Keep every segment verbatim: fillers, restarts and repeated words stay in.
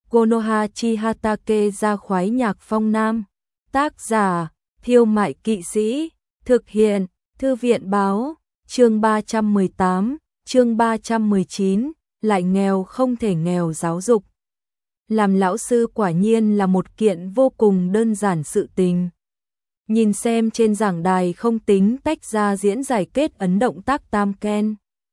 Konoha Chihatake ra khoái nhạc phong nam. Tác giả, Thiêu Mại Kỵ Sĩ. Thực hiện, Thư viện Báo. Chương ba trăm mười tám, chương ba trăm mười chín, lại nghèo không thể nghèo giáo dục. Làm lão sư quả nhiên là một kiện vô cùng đơn giản sự tình. Nhìn xem trên giảng đài không tính tách ra diễn giải kết ấn động tác tam ken.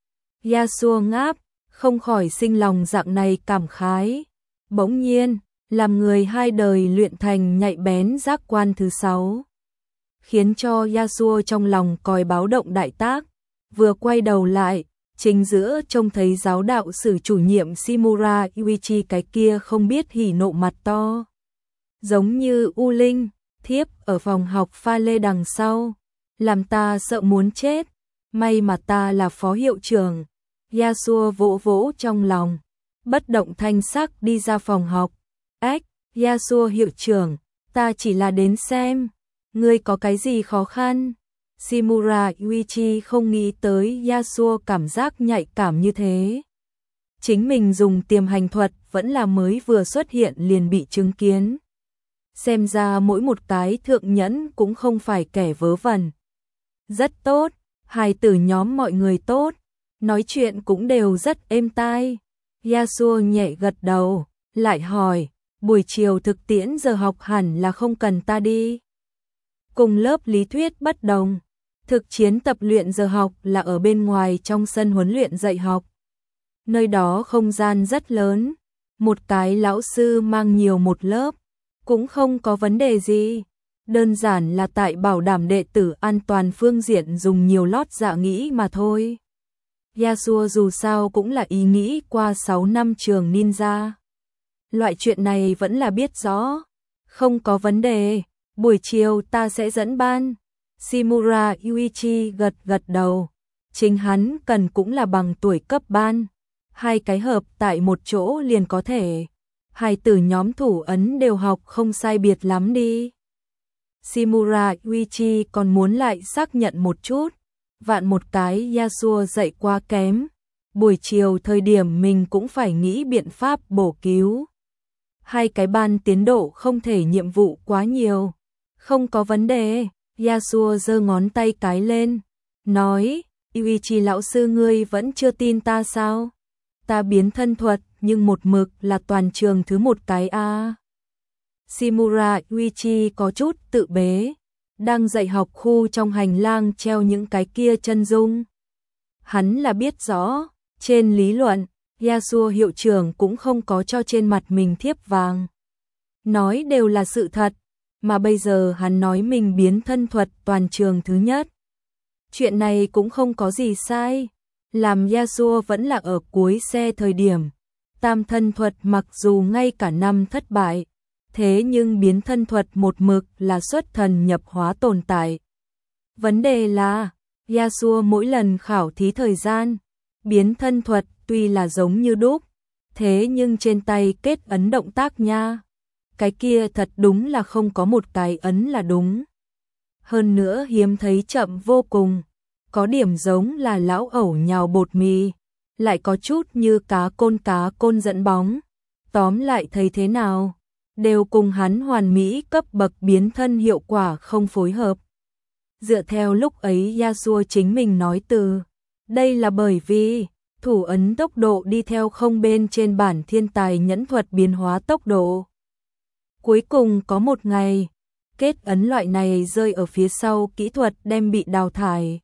Yasuo ngáp, không khỏi sinh lòng dạng này cảm khái. Bỗng nhiên, làm người hai đời luyện thành nhạy bén giác quan thứ sáu. Khiến cho Yasuo trong lòng còi báo động đại tác. Vừa quay đầu lại, chính giữa trông thấy giáo đạo sử chủ nhiệm Shimura Yuichi cái kia không biết hỉ nộ mặt to. Giống như U Linh, thiếp ở phòng học pha lê đằng sau. Làm ta sợ muốn chết. May mà ta là phó hiệu trưởng. Yasuo vỗ vỗ trong lòng. Bất động thanh sắc đi ra phòng học. Ách, Yasuo hiệu trưởng, ta chỉ là đến xem. Ngươi có cái gì khó khăn? Shimura Yuichi không nghĩ tới Yasuo cảm giác nhạy cảm như thế. Chính mình dùng tiềm hành thuật vẫn là mới vừa xuất hiện liền bị chứng kiến. Xem ra mỗi một cái thượng nhẫn cũng không phải kẻ vớ vẩn. Rất tốt, hài tử nhóm mọi người tốt, nói chuyện cũng đều rất êm tai. Yasuo nhẹ gật đầu, lại hỏi, buổi chiều thực tiễn giờ học hẳn là không cần ta đi. Cùng lớp lý thuyết bất đồng, thực chiến tập luyện giờ học là ở bên ngoài trong sân huấn luyện dạy học. Nơi đó không gian rất lớn, một cái lão sư mang nhiều một lớp, cũng không có vấn đề gì. Đơn giản là tại bảo đảm đệ tử an toàn phương diện dùng nhiều lót dạ nghĩ mà thôi. Yasuo dù sao cũng là ý nghĩ qua sáu năm trường ninja. Loại chuyện này vẫn là biết rõ. Không có vấn đề, buổi chiều ta sẽ dẫn ban. Shimura Yuichi gật gật đầu. Chính hắn cần cũng là bằng tuổi cấp ban. Hai cái hợp tại một chỗ liền có thể. Hai tử nhóm thủ ấn đều học không sai biệt lắm đi. Shimura Yuichi còn muốn lại xác nhận một chút. Vạn một cái Yasuo dạy quá kém. Buổi chiều thời điểm mình cũng phải nghĩ biện pháp bổ cứu. Hai cái ban tiến độ không thể nhiệm vụ quá nhiều. Không có vấn đề. Yasuo giơ ngón tay cái lên. Nói, Yuichi lão sư ngươi vẫn chưa tin ta sao? Ta biến thân thuật nhưng một mực là toàn trường thứ một cái a. À. Shimura Yuichi có chút tự bế. Đang dạy học khu trong hành lang treo những cái kia chân dung. Hắn là biết rõ, trên lý luận, Yasuo hiệu trưởng cũng không có cho trên mặt mình thiếp vàng. Nói đều là sự thật, mà bây giờ hắn nói mình biến thân thuật toàn trường thứ nhất. Chuyện này cũng không có gì sai, làm Yasuo vẫn là ở cuối xe thời điểm. Tam thân thuật mặc dù ngay cả năm thất bại, thế nhưng biến thân thuật một mực là xuất thần nhập hóa tồn tại. Vấn đề là, Yasuo mỗi lần khảo thí thời gian, biến thân thuật tuy là giống như đúc, thế nhưng trên tay kết ấn động tác nha. Cái kia thật đúng là không có một cái ấn là đúng. Hơn nữa hiếm thấy chậm vô cùng, có điểm giống là lão ẩu nhào bột mì, lại có chút như cá côn cá côn dẫn bóng. Tóm lại thấy thế nào? Đều cùng hắn hoàn mỹ cấp bậc biến thân hiệu quả không phối hợp. Dựa theo lúc ấy Yasuo chính mình nói từ, đây là bởi vì thủ ấn tốc độ đi theo không bên trên bản thiên tài nhẫn thuật biến hóa tốc độ. Cuối cùng có một ngày, kết ấn loại này rơi ở phía sau kỹ thuật đem bị đào thải.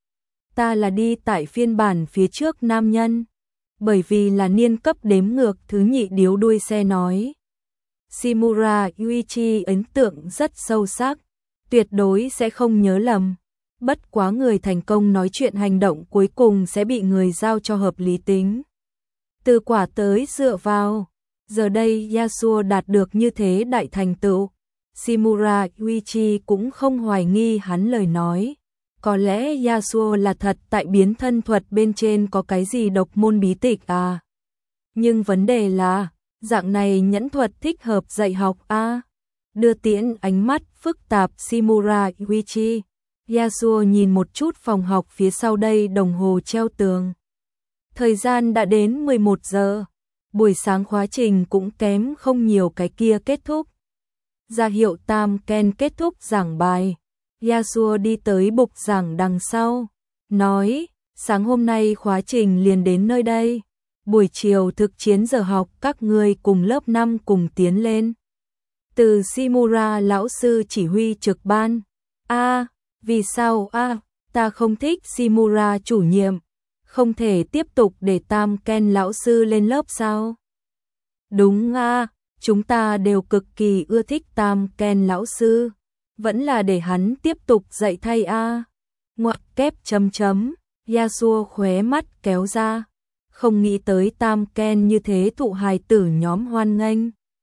Ta là đi tại phiên bản phía trước nam nhân, bởi vì là niên cấp đếm ngược thứ nhị điếu đuôi xe nói. Shimura Yuichi ấn tượng rất sâu sắc, tuyệt đối sẽ không nhớ lầm. Bất quá người thành công nói chuyện hành động cuối cùng sẽ bị người giao cho hợp lý tính. Từ quả tới dựa vào, giờ đây Yasuo đạt được như thế đại thành tựu. Shimura Yuichi cũng không hoài nghi hắn lời nói. Có lẽ Yasuo là thật tại biến thân thuật bên trên có cái gì độc môn bí tịch à. Nhưng vấn đề là, dạng này nhẫn thuật thích hợp dạy học a. À? Đưa tiễn ánh mắt phức tạp Shimura Yuichi. Yasuo nhìn một chút phòng học phía sau đây đồng hồ treo tường. Thời gian đã đến mười một giờ. buổi sáng khóa trình cũng kém không nhiều cái kia kết thúc. Ra hiệu Tam Ken kết thúc giảng bài, Yasuo đi tới bục giảng đằng sau, nói, sáng hôm nay khóa trình liền đến nơi đây, buổi chiều thực chiến giờ học các ngươi cùng lớp năm cùng tiến lên. Từ Shimura lão sư chỉ huy trực ban. A, à, vì sao a? À, ta không thích Shimura chủ nhiệm, không thể tiếp tục để Tam Ken lão sư lên lớp sao? Đúng a, à, chúng ta đều cực kỳ ưa thích Tam Ken lão sư, vẫn là để hắn tiếp tục dạy thay a. À. Ngoặc kép chấm chấm, Yasuo khóe mắt kéo ra, không nghĩ tới Tam Ken như thế thụ hài tử nhóm hoan nghênh.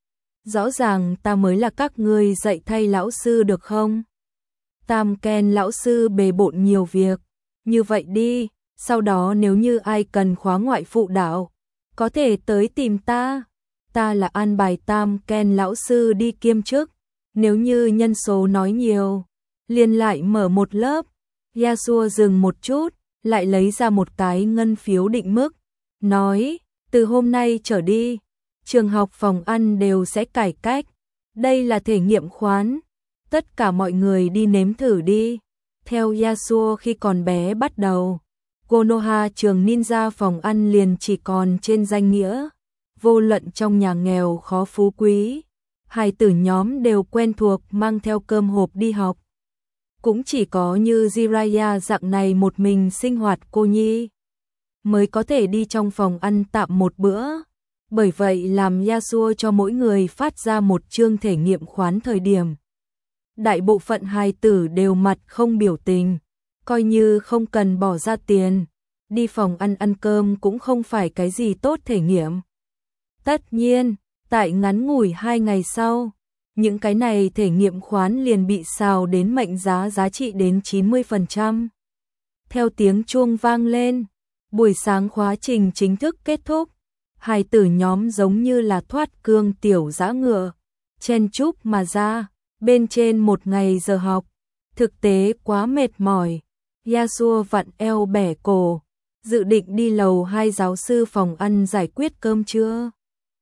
Rõ ràng ta mới là các ngươi dạy thay lão sư được không? Tam Ken lão sư bề bộn nhiều việc, như vậy đi, sau đó nếu như ai cần khóa ngoại phụ đạo, có thể tới tìm ta. Ta là an bài Tam Ken lão sư đi kiêm chức, nếu như nhân số nói nhiều, liền lại mở một lớp. Yasuo dừng một chút, lại lấy ra một cái ngân phiếu định mức, nói, từ hôm nay trở đi, trường học phòng ăn đều sẽ cải cách, đây là thể nghiệm khoán, tất cả mọi người đi nếm thử đi. Theo Yasuo khi còn bé bắt đầu, Konoha trường ninja phòng ăn liền chỉ còn trên danh nghĩa, vô luận trong nhà nghèo khó phú quý, hài tử nhóm đều quen thuộc mang theo cơm hộp đi học. Cũng chỉ có như Jiraiya dạng này một mình sinh hoạt cô nhi, mới có thể đi trong phòng ăn tạm một bữa. Bởi vậy làm Yasuo cho mỗi người phát ra một chương thể nghiệm khoán thời điểm. Đại bộ phận hài tử đều mặt không biểu tình, coi như không cần bỏ ra tiền, đi phòng ăn ăn cơm cũng không phải cái gì tốt thể nghiệm. Tất nhiên, tại ngắn ngủi hai ngày sau, những cái này thể nghiệm khoán liền bị xào đến mệnh giá giá trị đến chín mươi phần trăm. Theo tiếng chuông vang lên, buổi sáng khóa trình chính thức kết thúc, hài tử nhóm giống như là thoát cương tiểu dã ngựa, chen chúc mà ra, bên trên một ngày giờ học, thực tế quá mệt mỏi. Yasuo vặn eo bẻ cổ, dự định đi lầu hai giáo sư phòng ăn giải quyết cơm trưa.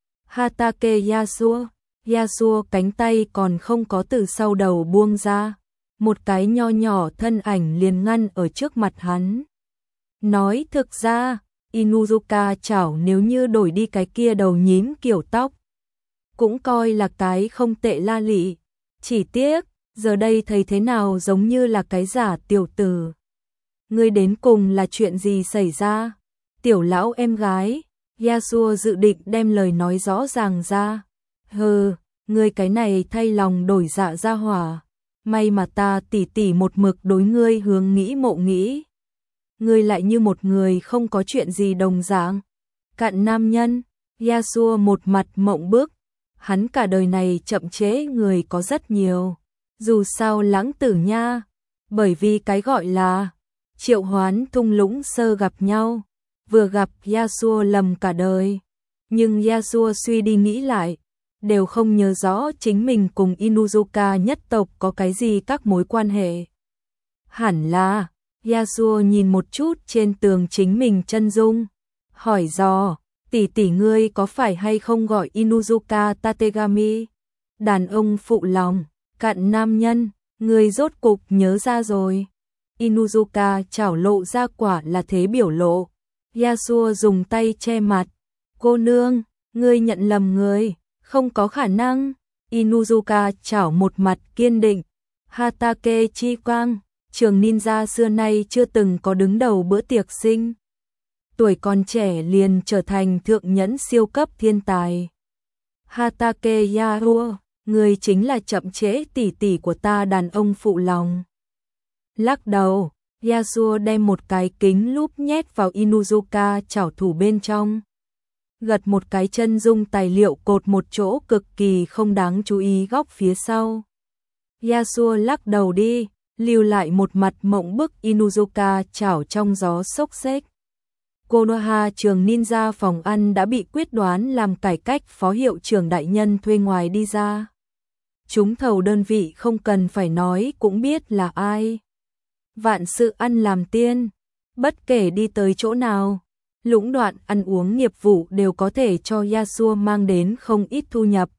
Hatake Yasuo, Yasuo cánh tay còn không có từ sau đầu buông ra, một cái nho nhỏ thân ảnh liền ngăn ở trước mặt hắn. Nói thực ra, Inuzuka chảo nếu như đổi đi cái kia đầu nhím kiểu tóc, cũng coi là cái không tệ la lị, chỉ tiếc, giờ đây thấy thế nào giống như là cái giả tiểu tử. Ngươi đến cùng là chuyện gì xảy ra? Tiểu lão em gái, Yasuo dự định đem lời nói rõ ràng ra. Hừ, ngươi cái này thay lòng đổi dạ ra hỏa, may mà ta tỉ tỉ một mực đối ngươi hướng nghĩ mộ nghĩ. Ngươi lại như một người không có chuyện gì đồng dạng. Cặn nam nhân, Yasuo một mặt mộng bức, hắn cả đời này chậm trễ người có rất nhiều. Dù sao lãng tử nha, bởi vì cái gọi là triệu hoán thung lũng sơ gặp nhau, vừa gặp Yasuo lầm cả đời. Nhưng Yasuo suy đi nghĩ lại, đều không nhớ rõ chính mình cùng Inuzuka nhất tộc có cái gì các mối quan hệ. Hẳn là, Yasuo nhìn một chút trên tường chính mình chân dung, hỏi dò, tỷ tỷ ngươi có phải hay không gọi Inuzuka Tategami? Đàn ông phụ lòng, cặn nam nhân, ngươi rốt cục nhớ ra rồi. Inuzuka chảo lộ ra quả là thế biểu lộ. Yasuo dùng tay che mặt. Cô nương, ngươi nhận lầm người, không có khả năng. Inuzuka chảo một mặt kiên định. Hatake Chi Quang, trường ninja xưa nay chưa từng có đứng đầu bữa tiệc sinh. Tuổi còn trẻ liền trở thành thượng nhẫn siêu cấp thiên tài. Hatake Yasuo, người chính là chậm trễ tỷ tỷ của ta đàn ông phụ lòng. Lắc đầu, Yasuo đem một cái kính lúp nhét vào Inuzuka chảo thủ bên trong. Gật một cái chân dung tài liệu cột một chỗ cực kỳ không đáng chú ý góc phía sau. Yasuo lắc đầu đi, lưu lại một mặt mộng bức Inuzuka chảo trong gió xốc xếch. Konoha trường ninja phòng ăn đã bị quyết đoán làm cải cách phó hiệu trưởng đại nhân thuê ngoài đi ra. Trúng thầu đơn vị không cần phải nói cũng biết là ai. Vạn sự ăn làm tiên, bất kể đi tới chỗ nào, lũng đoạn ăn uống nghiệp vụ đều có thể cho Yasuo mang đến không ít thu nhập.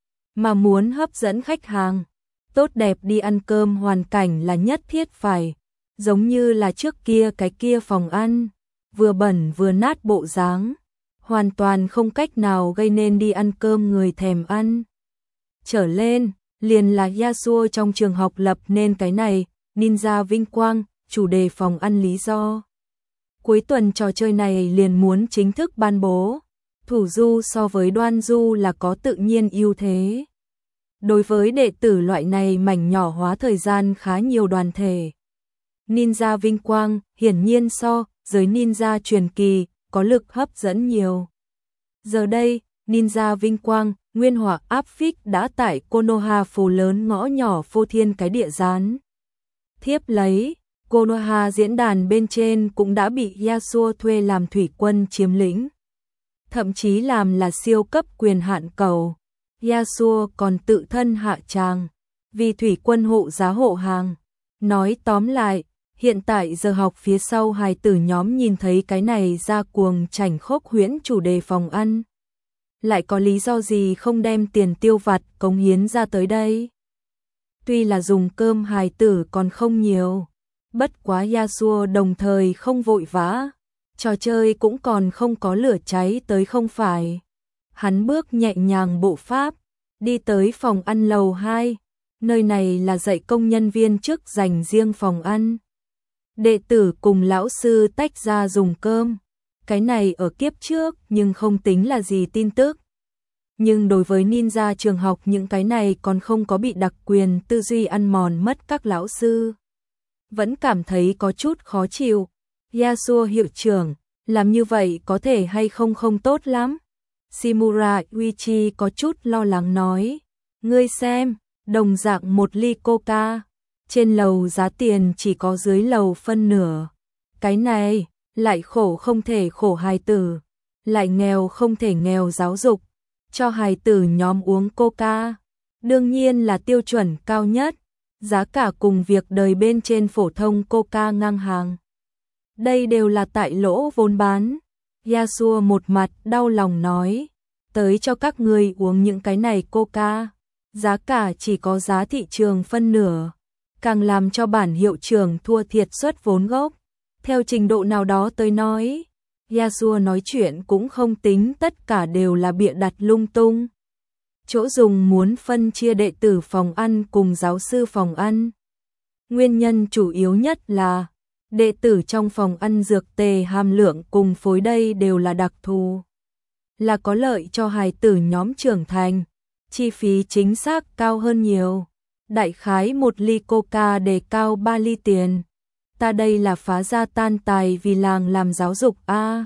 Mà muốn hấp dẫn khách hàng, tốt đẹp đi ăn cơm hoàn cảnh là nhất thiết phải, giống như là trước kia cái kia phòng ăn, vừa bẩn vừa nát bộ dáng, hoàn toàn không cách nào gây nên đi ăn cơm người thèm ăn. Trở lên, liền là Yasuo trong trường học lập nên cái này, Ninja Vinh Quang, chủ đề phòng ăn lý do. Cuối tuần trò chơi này liền muốn chính thức ban bố, thủ du so với đoan du là có tự nhiên ưu thế. Đối với đệ tử loại này mảnh nhỏ hóa thời gian khá nhiều đoàn thể. Ninja Vinh Quang hiển nhiên so giới ninja truyền kỳ có lực hấp dẫn nhiều. Giờ đây, Ninja Vinh Quang, Nguyên Hỏa áp phích đã tại Konoha phố lớn ngõ nhỏ phô thiên cái địa gián. Thiếp lấy, Konoha diễn đàn bên trên cũng đã bị Yasuo thuê làm thủy quân chiếm lĩnh. Thậm chí làm là siêu cấp quyền hạn cầu. Yasuo còn tự thân hạ tràng, vì thủy quân hộ giá hộ hàng. Nói tóm lại, hiện tại giờ học phía sau hài tử nhóm nhìn thấy cái này ra cuồng chảnh khốc huyễn chủ đề phòng ăn. Lại có lý do gì không đem tiền tiêu vặt cống hiến ra tới đây? Tuy là dùng cơm hài tử còn không nhiều, bất quá Yasuo đồng thời không vội vã, trò chơi cũng còn không có lửa cháy tới không phải. Hắn bước nhẹ nhàng bộ pháp, đi tới phòng ăn lầu hai, nơi này là dạy công nhân viên chức dành riêng phòng ăn. Đệ tử cùng lão sư tách ra dùng cơm, cái này ở kiếp trước nhưng không tính là gì tin tức. Nhưng đối với ninja trường học những cái này còn không có bị đặc quyền tư duy ăn mòn mất các lão sư. Vẫn cảm thấy có chút khó chịu. Yasuo hiệu trưởng, làm như vậy có thể hay không không tốt lắm. Shimura Uichi có chút lo lắng nói. Ngươi xem, đồng dạng một ly coca, trên lầu giá tiền chỉ có dưới lầu phân nửa. Cái này, lại khổ không thể khổ hài tử, lại nghèo không thể nghèo giáo dục. Cho hài tử nhóm uống coca, đương nhiên là tiêu chuẩn cao nhất, giá cả cùng việc đời bên trên phổ thông coca ngang hàng. Đây đều là tại lỗ vốn bán. Yasuo một mặt đau lòng nói, tới cho các ngươi uống những cái này coca, giá cả chỉ có giá thị trường phân nửa, càng làm cho bản hiệu trưởng thua thiệt suất vốn gốc. Theo trình độ nào đó tới nói, Yasuo nói chuyện cũng không tính tất cả đều là bịa đặt lung tung. Chỗ dùng muốn phân chia đệ tử phòng ăn cùng giáo sư phòng ăn. Nguyên nhân chủ yếu nhất là đệ tử trong phòng ăn dược tề hàm lượng cùng phối đây đều là đặc thù, là có lợi cho hài tử nhóm trưởng thành, chi phí chính xác cao hơn nhiều. Đại khái một ly coca đề cao ba ly tiền. Ta đây là phá gia tan tài vì làng làm giáo dục a. À,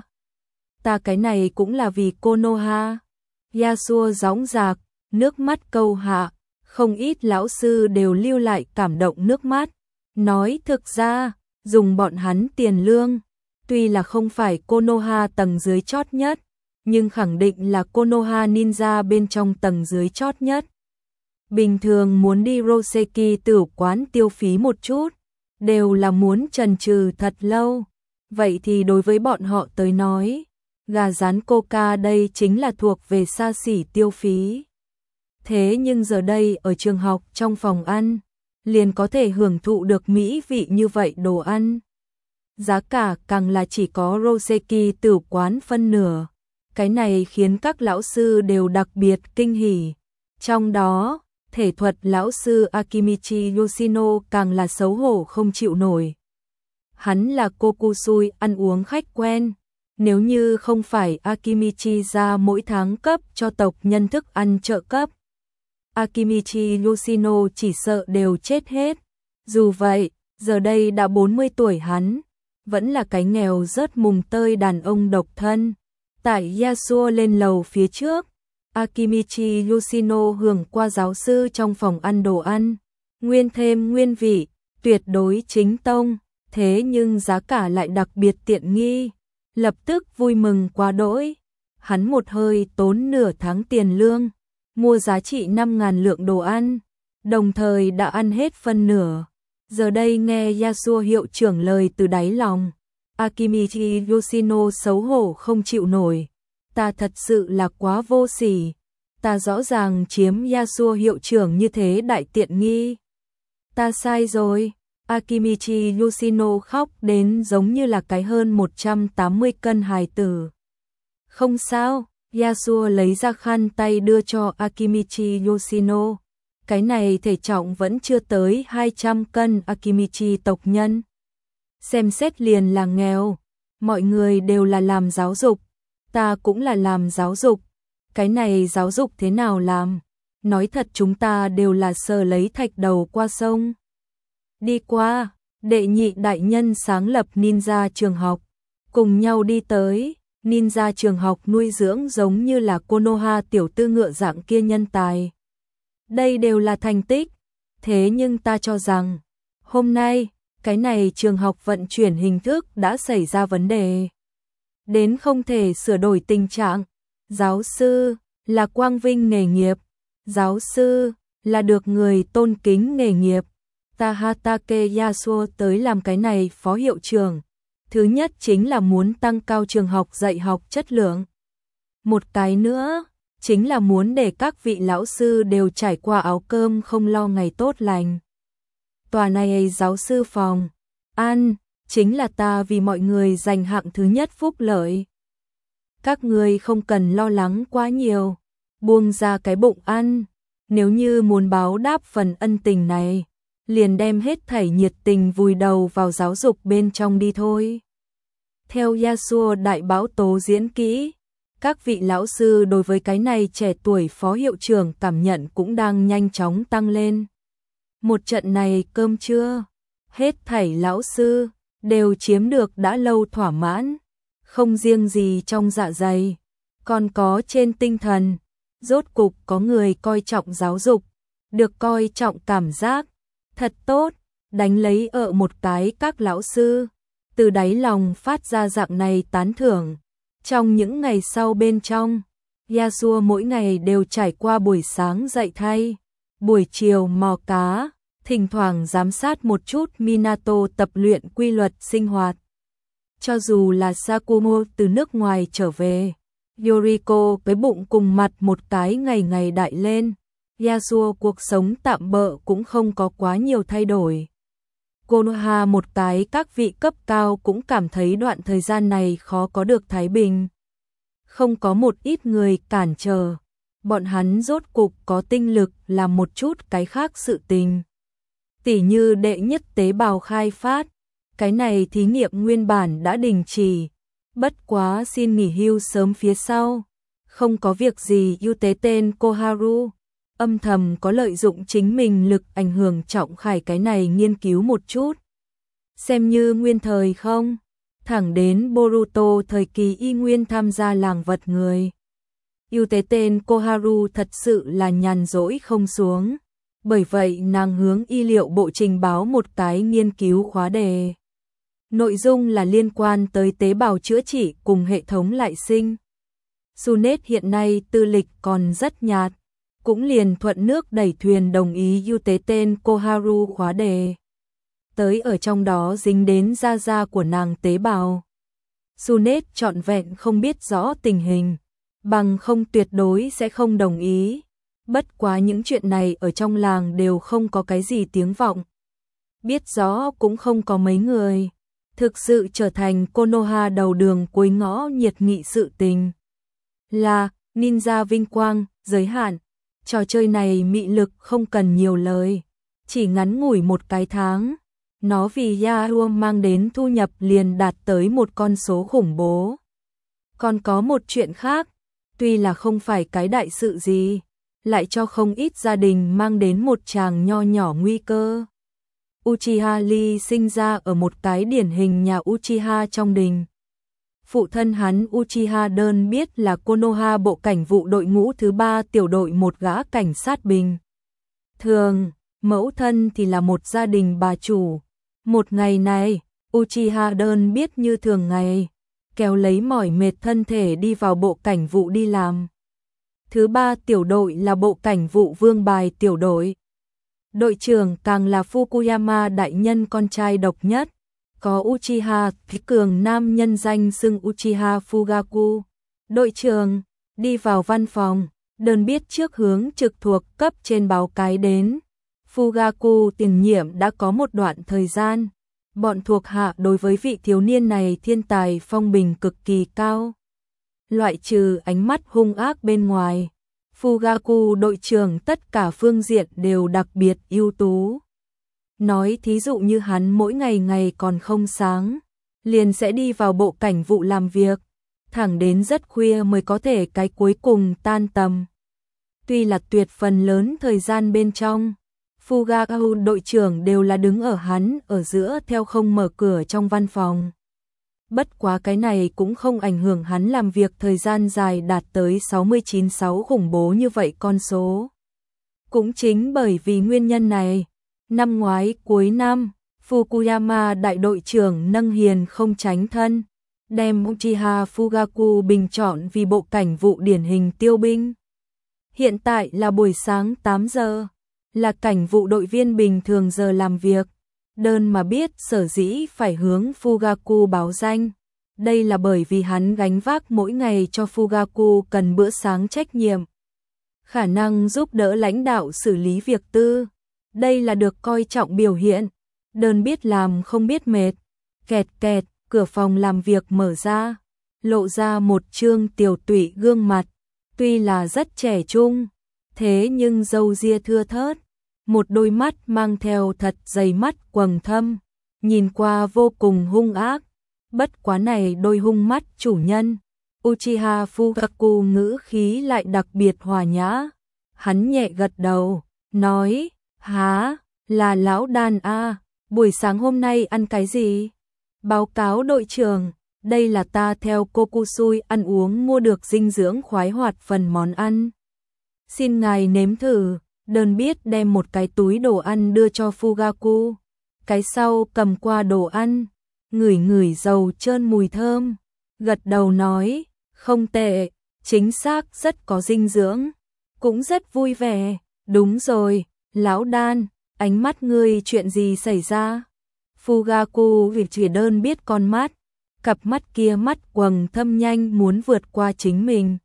ta cái này cũng là vì Konoha. Yasuo gióng giạc, nước mắt câu hạ, không ít lão sư đều lưu lại cảm động nước mắt. Nói thực ra, dùng bọn hắn tiền lương, tuy là không phải Konoha tầng dưới chót nhất, nhưng khẳng định là Konoha Ninja bên trong tầng dưới chót nhất. Bình thường muốn đi Roseki tử quán tiêu phí một chút, đều là muốn chần chừ thật lâu. Vậy thì đối với bọn họ tới nói, gà rán coca đây chính là thuộc về xa xỉ tiêu phí. Thế nhưng giờ đây ở trường học trong phòng ăn, liền có thể hưởng thụ được mỹ vị như vậy đồ ăn. Giá cả càng là chỉ có Roseki tử quán phân nửa. Cái này khiến các lão sư đều đặc biệt kinh hỉ. Trong đó, thể thuật lão sư Akimichi Yoshino càng là xấu hổ không chịu nổi. Hắn là Kokusui ăn uống khách quen. Nếu như không phải Akimichi ra mỗi tháng cấp cho tộc nhân thức ăn trợ cấp, Akimichi Yoshino chỉ sợ đều chết hết. Dù vậy, giờ đây đã bốn mươi tuổi hắn, vẫn là cái nghèo rớt mùng tơi đàn ông độc thân. Tại Yasuo lên lầu phía trước, Akimichi Yoshino hưởng qua giáo sư trong phòng ăn đồ ăn, nguyên thêm nguyên vị, tuyệt đối chính tông, thế nhưng giá cả lại đặc biệt tiện nghi. Lập tức vui mừng quá đỗi, hắn một hơi tốn nửa tháng tiền lương, mua giá trị năm nghìn lượng đồ ăn, đồng thời đã ăn hết phân nửa. Giờ đây nghe Yasuo hiệu trưởng lời từ đáy lòng, Akimichi Yoshino xấu hổ không chịu nổi. Ta thật sự là quá vô sỉ. Ta rõ ràng chiếm Yasuo hiệu trưởng như thế đại tiện nghi. Ta sai rồi. Akimichi Yoshino khóc đến giống như là cái hơn một trăm tám mươi cân hài tử. Không sao, Yasuo lấy ra khăn tay đưa cho Akimichi Yoshino. Cái này thể trọng vẫn chưa tới hai trăm cân. Akimichi tộc nhân. Xem xét liền là nghèo. Mọi người đều là làm giáo dục. Ta cũng là làm giáo dục. Cái này giáo dục thế nào làm? Nói thật chúng ta đều là sờ lấy thạch đầu qua sông. Đi qua, đệ nhị đại nhân sáng lập ninja trường học. Cùng nhau đi tới, ninja trường học nuôi dưỡng giống như là Konoha tiểu tư ngựa dạng kia nhân tài. Đây đều là thành tích. Thế nhưng ta cho rằng, hôm nay, cái này trường học vận chuyển hình thức đã xảy ra vấn đề. Đến không thể sửa đổi tình trạng. Giáo sư là quang vinh nghề nghiệp. Giáo sư là được người tôn kính nghề nghiệp. Ta Hatake Yasuo tới làm cái này phó hiệu trưởng. Thứ nhất chính là muốn tăng cao trường học dạy học chất lượng. Một cái nữa, chính là muốn để các vị lão sư đều trải qua áo cơm không lo ngày tốt lành. Tòa này giáo sư phòng, ăn, chính là ta vì mọi người giành hạng thứ nhất phúc lợi. Các người không cần lo lắng quá nhiều, buông ra cái bụng ăn. Nếu như muốn báo đáp phần ân tình này, liền đem hết thảy nhiệt tình vùi đầu vào giáo dục bên trong đi thôi. Theo Yasuo đại bão tố diễn kỹ, các vị lão sư đối với cái này trẻ tuổi phó hiệu trưởng cảm nhận cũng đang nhanh chóng tăng lên. Một trận này cơm trưa, hết thảy lão sư đều chiếm được đã lâu thỏa mãn, không riêng gì trong dạ dày, còn có trên tinh thần. Rốt cục có người coi trọng giáo dục, được coi trọng cảm giác, thật tốt, đánh lấy ở một cái các lão sư, từ đáy lòng phát ra dạng này tán thưởng. Trong những ngày sau bên trong, Yasuo mỗi ngày đều trải qua buổi sáng dạy thay, buổi chiều mò cá, thỉnh thoảng giám sát một chút Minato tập luyện quy luật sinh hoạt. Cho dù là Sakumo từ nước ngoài trở về, Yoriko cái bụng cùng mặt một cái ngày ngày đại lên, Yasuo cuộc sống tạm bợ cũng không có quá nhiều thay đổi. Konoha một cái các vị cấp cao cũng cảm thấy đoạn thời gian này khó có được thái bình. Không có một ít người cản trở, bọn hắn rốt cục có tinh lực làm một chút cái khác sự tình. Tỉ như đệ nhất tế bào khai phát, cái này thí nghiệm nguyên bản đã đình chỉ, bất quá xin nghỉ hưu sớm phía sau. Không có việc gì ưu tế tên Koharu, âm thầm có lợi dụng chính mình lực ảnh hưởng trọng khải cái này nghiên cứu một chút. Xem như nguyên thời không, thẳng đến Boruto thời kỳ y nguyên tham gia làng vật người. Ưu tế tên Koharu thật sự là nhàn rỗi không xuống, bởi vậy nàng hướng y liệu bộ trình báo một cái nghiên cứu khóa đề. Nội dung là liên quan tới tế bào chữa trị cùng hệ thống lại sinh. Sunet hiện nay tư lịch còn rất nhạt, cũng liền thuận nước đẩy thuyền đồng ý ưu tế tên Koharu khóa đề. Tới ở trong đó dính đến gia gia của nàng tế bào. Sunet trọn vẹn không biết rõ tình hình, bằng không tuyệt đối sẽ không đồng ý. Bất quá những chuyện này ở trong làng đều không có cái gì tiếng vọng. Biết rõ cũng không có mấy người. Thực sự trở thành Konoha đầu đường cuối ngõ nhiệt nghị sự tình. Là ninja vinh quang, giới hạn. Trò chơi này mị lực không cần nhiều lời. Chỉ ngắn ngủi một cái tháng. Nó vì Yahoo mang đến thu nhập liền đạt tới một con số khủng bố. Còn có một chuyện khác. Tuy là không phải cái đại sự gì, lại cho không ít gia đình mang đến một tràng nho nhỏ nguy cơ. Uchiha Lee sinh ra ở một cái điển hình nhà Uchiha trong đình. Phụ thân hắn Uchiha Đơn biết là Konoha bộ cảnh vụ đội ngũ thứ ba tiểu đội một gã cảnh sát bình thường, mẫu thân thì là một gia đình bà chủ. Một ngày này, Uchiha Đơn biết như thường ngày, kéo lấy mỏi mệt thân thể đi vào bộ cảnh vụ đi làm. Thứ ba tiểu đội là bộ cảnh vụ Vương Bài tiểu đội. Đội trưởng càng là Fukuyama đại nhân con trai độc nhất, có Uchiha Khí Cường nam nhân danh xưng Uchiha Fugaku. Đội trưởng, đi vào văn phòng, đơn biết trước hướng trực thuộc cấp trên báo cái đến. Fugaku tiền nhiệm đã có một đoạn thời gian. Bọn thuộc hạ đối với vị thiếu niên này thiên tài phong bình cực kỳ cao. Loại trừ ánh mắt hung ác bên ngoài, Fugaku đội trưởng tất cả phương diện đều đặc biệt ưu tú. Nói thí dụ như hắn mỗi ngày ngày còn không sáng, liền sẽ đi vào bộ cảnh vụ làm việc, thẳng đến rất khuya mới có thể cái cuối cùng tan tầm. Tuy là tuyệt phần lớn thời gian bên trong, Fugaku đội trưởng đều là đứng ở hắn ở giữa theo không mở cửa trong văn phòng. Bất quá cái này cũng không ảnh hưởng hắn làm việc thời gian dài đạt tới sáu mươi chín sáu khủng bố như vậy con số. Cũng chính bởi vì nguyên nhân này, năm ngoái cuối năm, Fukuyama đại đội trưởng nâng hiền không tránh thân, đem Uchiha Fugaku bình chọn vì bộ cảnh vụ điển hình tiêu binh. Hiện tại là buổi sáng tám giờ, là cảnh vụ đội viên bình thường giờ làm việc. Đơn mà biết sở dĩ phải hướng Fugaku báo danh. Đây là bởi vì hắn gánh vác mỗi ngày cho Fugaku cần bữa sáng trách nhiệm. Khả năng giúp đỡ lãnh đạo xử lý việc tư. Đây là được coi trọng biểu hiện. Đơn biết làm không biết mệt. Kẹt kẹt, cửa phòng làm việc mở ra. Lộ ra một trương tiểu tụy gương mặt. Tuy là rất trẻ trung, thế nhưng râu ria thưa thớt. Một đôi mắt mang theo thật dày mắt quầng thâm, nhìn qua vô cùng hung ác. Bất quá này đôi hung mắt chủ nhân, Uchiha Fugaku ngữ khí lại đặc biệt hòa nhã. Hắn nhẹ gật đầu, nói, há, là lão đàn a, buổi sáng hôm nay ăn cái gì? Báo cáo đội trưởng, đây là ta theo Kokusui ăn uống mua được dinh dưỡng khoái hoạt phần món ăn. Xin ngài nếm thử. Đơn biết đem một cái túi đồ ăn đưa cho Fugaku. Cái sau cầm qua đồ ăn, ngửi ngửi dầu trơn mùi thơm, gật đầu nói, không tệ, chính xác rất có dinh dưỡng, cũng rất vui vẻ. Đúng rồi, lão đan, ánh mắt ngươi chuyện gì xảy ra? Fugaku vì chỉ đơn biết con mắt, cặp mắt kia mắt quầng thâm nhanh muốn vượt qua chính mình.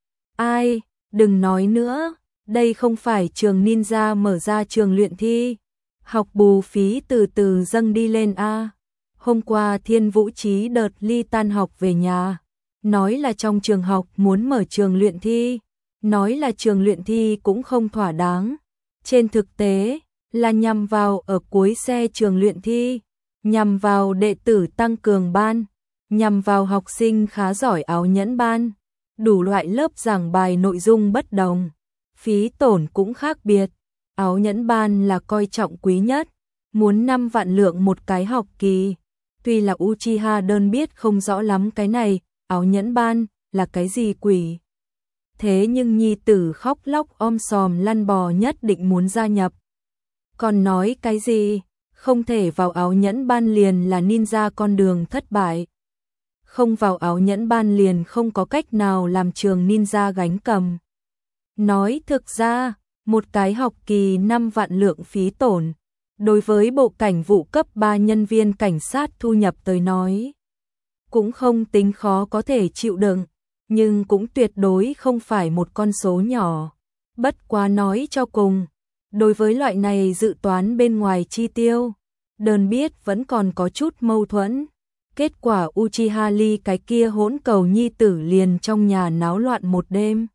Ai, đừng nói nữa. Đây không phải trường ninja mở ra trường luyện thi. Học bù phí từ từ dâng đi lên a. Hôm qua Thiên Vũ Chí đợt ly tan học về nhà. Nói là trong trường học muốn mở trường luyện thi. Nói là trường luyện thi cũng không thỏa đáng. Trên thực tế là nhằm vào ở cuối xe trường luyện thi. Nhằm vào đệ tử tăng cường ban. Nhằm vào học sinh khá giỏi áo nhẫn ban. Đủ loại lớp giảng bài nội dung bất đồng. Phí tổn cũng khác biệt, áo nhẫn ban là coi trọng quý nhất, muốn năm vạn lượng một cái học kỳ. Tuy là Uchiha đơn biết không rõ lắm cái này, áo nhẫn ban là cái gì quỷ. Thế nhưng nhi tử khóc lóc om sòm lăn bò nhất định muốn gia nhập. Còn nói cái gì, không thể vào áo nhẫn ban liền là ninja con đường thất bại. Không vào áo nhẫn ban liền không có cách nào làm trường ninja gánh cầm. Nói thực ra, một cái học kỳ năm vạn lượng phí tổn, đối với bộ cảnh vụ cấp ba nhân viên cảnh sát thu nhập tới nói, cũng không tính khó có thể chịu đựng, nhưng cũng tuyệt đối không phải một con số nhỏ. Bất quá nói cho cùng, đối với loại này dự toán bên ngoài chi tiêu, đơn biết vẫn còn có chút mâu thuẫn. Kết quả Uchiha Lee cái kia hỗn cầu nhi tử liền trong nhà náo loạn một đêm.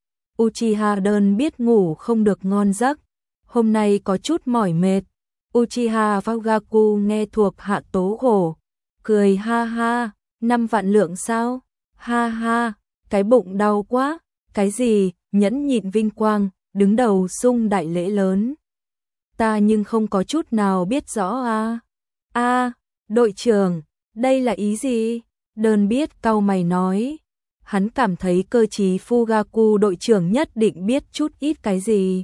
Uchiha đơn biết ngủ không được ngon giấc, hôm nay có chút mỏi mệt. Uchiha Fugaku nghe thuộc hạ tố khổ, cười ha ha, năm vạn lượng sao? Ha ha, cái bụng đau quá, cái gì, nhẫn nhịn vinh quang, đứng đầu sung đại lễ lớn. Ta nhưng không có chút nào biết rõ a. A, đội trưởng, đây là ý gì? Đơn biết cau mày nói. Hắn cảm thấy cơ trí Fugaku đội trưởng nhất định biết chút ít cái gì.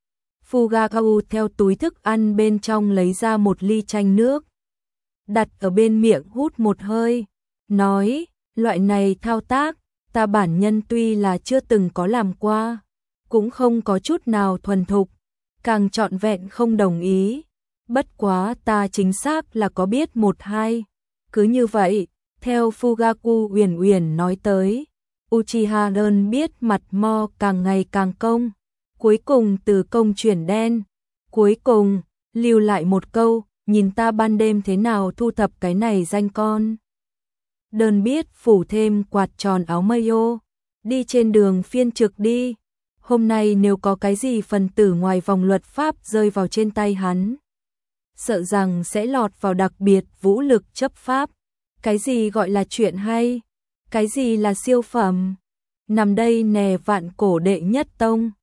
Fugaku theo túi thức ăn bên trong lấy ra một ly chanh nước, đặt ở bên miệng hút một hơi, nói, loại này thao tác, ta bản nhân tuy là chưa từng có làm qua, cũng không có chút nào thuần thục, càng trọn vẹn không đồng ý. Bất quá ta chính xác là có biết một hai. Cứ như vậy, theo Fugaku Uyển Uyển nói tới, Uchiha đơn biết mặt mo càng ngày càng công, cuối cùng từ công chuyển đen, cuối cùng lưu lại một câu, nhìn ta ban đêm thế nào thu thập cái này danh con. Đơn biết phủ thêm quạt tròn áo mayo, đi trên đường phiên trực đi. Hôm nay nếu có cái gì phần tử ngoài vòng luật pháp rơi vào trên tay hắn, sợ rằng sẽ lọt vào đặc biệt vũ lực chấp pháp. Cái gì gọi là chuyện hay? Cái gì là siêu phẩm? Nằm đây nè vạn cổ đệ nhất tông.